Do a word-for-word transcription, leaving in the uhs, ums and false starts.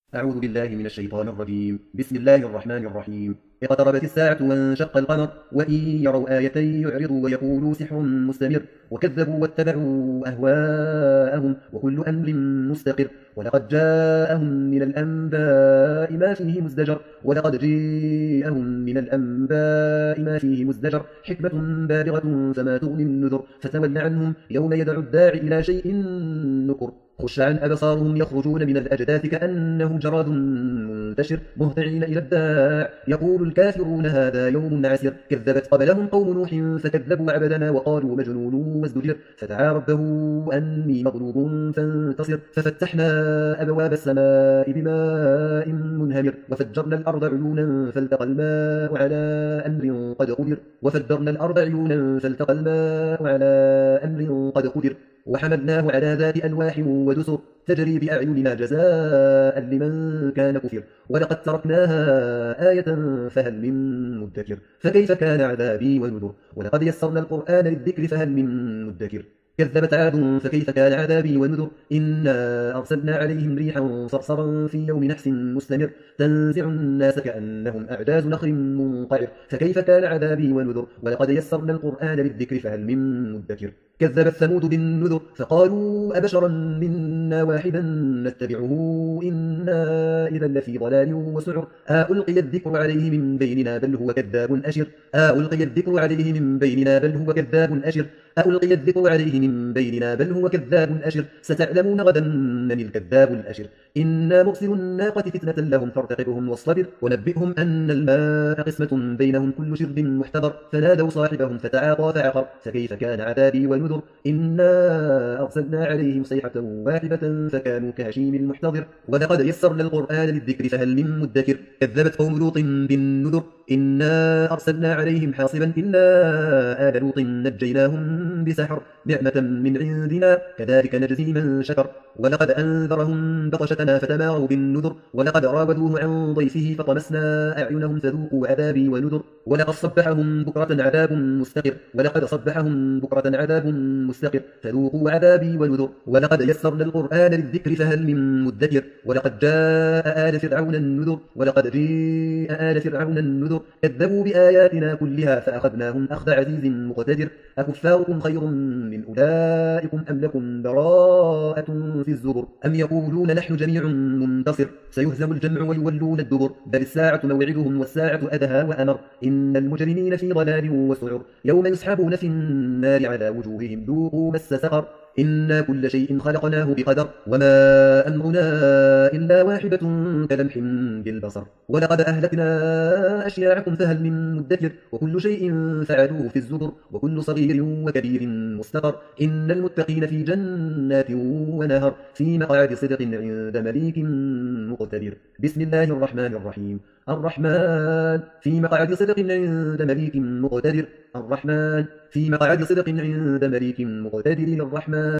أعوذ بالله من الشيطان الرجيم. بسم الله الرحمن الرحيم. اقتربت الساعة وانشق القمر وإن يروا آية يعرضوا ويقولوا سحر مستمر وكذبوا واتبعوا أهواءهم وكل أمر مستقر ولقد جاءهم من الأنباء ما فيه مزدجر ولقد جاءهم من الأنباء ما فيه مزدجر حكمة بالغة فما تغني النذر فتول عنهم يوم يدعو الداعي إلى شيء نكر خش عن أبصارهم يخرجون من الأجداث كأنهم جراد منتشر مهطعين إلى الداع يقول الكافرون هذا يوم عسر كذبت قبلهم قوم نوح فكذبوا عبدنا وقالوا مجنون وازدجر فدعا ربه أني مغلوب فانتصر ففتحنا أبواب السماء بماء منهمر وفجرنا الأرض عيونا فالتقى الماء على أمر قد قدر وفجرنا الأرض عيونا فالتقى الماء على أمر قد قدر وحملناه على ذات ألواح ودسر تجري بأعيننا جزاء لمن كان كفر ولقد تركناها آية فهل من مدكر فكيف كان عذابي ونذر ولقد يسرنا القرآن للذكر فهل من مدكر كذبت عاد فكيف كان عذابي ونذر إنا أرسلنا عليهم ريحا صرصرا في يوم نحس مستمر تنزع الناس كأنهم أعجاز نخل منقعر فكيف كان عذابي ونذر ولقد يسرنا القرآن للذكر فهل من مدكر كذبت ثمود بالنذر فقالوا أبشرا منا واحدا نتبعه إنا إذا لفي ضلال وسعر ألقي الذكر عليه من بيننا بل هو كذاب أشر ألقي الذكر عليه من بيننا بل هو كذاب أشر ألقي الذكر عليه من بيننا بل هو كذاب أشر ستعلمون غدا من الكذاب الأشر إنا مرسل الناقة فتنة لهم فارتقبهم واصطبر ونبئهم أن الماء قسمة بينهم كل شرب محتضر فنادوا صاحبهم فتعاطى فعقر فكيف كان عذابي ونذر إنا أرسلنا عليهم صيحة واحدة فكانوا كهشيم المحتضر ولقد يسرنا القرآن للذكر فهل من مدكر كذبت قوم لوط بالنذر إنا أرسلنا عليهم حاصبا إلا آل لوط نجيناهم بسحر نعمة من عندنا كذلك نجزي من شكر ولقد أنذرهم بطشتنا فتماروا بالنذر ولقد راودوه عن ضيفه فطمسنا أعينهم فذوقوا عذابي ونذر ولقد صبحهم بكرة عذاب مستقر ولقد صبحهم بكرة عذاب مستقر فذوقوا عذابي ونذر ولقد يسرنا القرآن للذكر فهل من مدكر ولقد جاء آل فرعون النذر ولقد جاء آل فرعون النذر كذبوا بآياتنا كلها فأخذناهم أخذ عزيز مقتدر أكفاركم خير من أولئكم أم لكم براءة في الزبر أم يقولون نحن جميع منتصر سيهزم الجمع ويولون الدبر بل الساعة موعدهم والساعة أدهى وأمر إن المجرمين في ضلال وسعر يوم يسحبون في النار على وجوههم ذوقوا مس سقر إنا كل شيء خلقناه بقدر وما أمرنا إلا واحدة كلمح بالبصر ولقد أهلكنا أشياعكم فهل من مدكر وكل شيء فعلوه في الزبر وكل صغير وكبير مستقر إن المتقين في جنات ونهر في مقعد صدق عند مليك مقتدر بسم الله الرحمن الرحيم الرحمن في مقعد صدق عند مليك مقتدر الرحمن في مقعد صدق عند مليك مقتدر الرحمن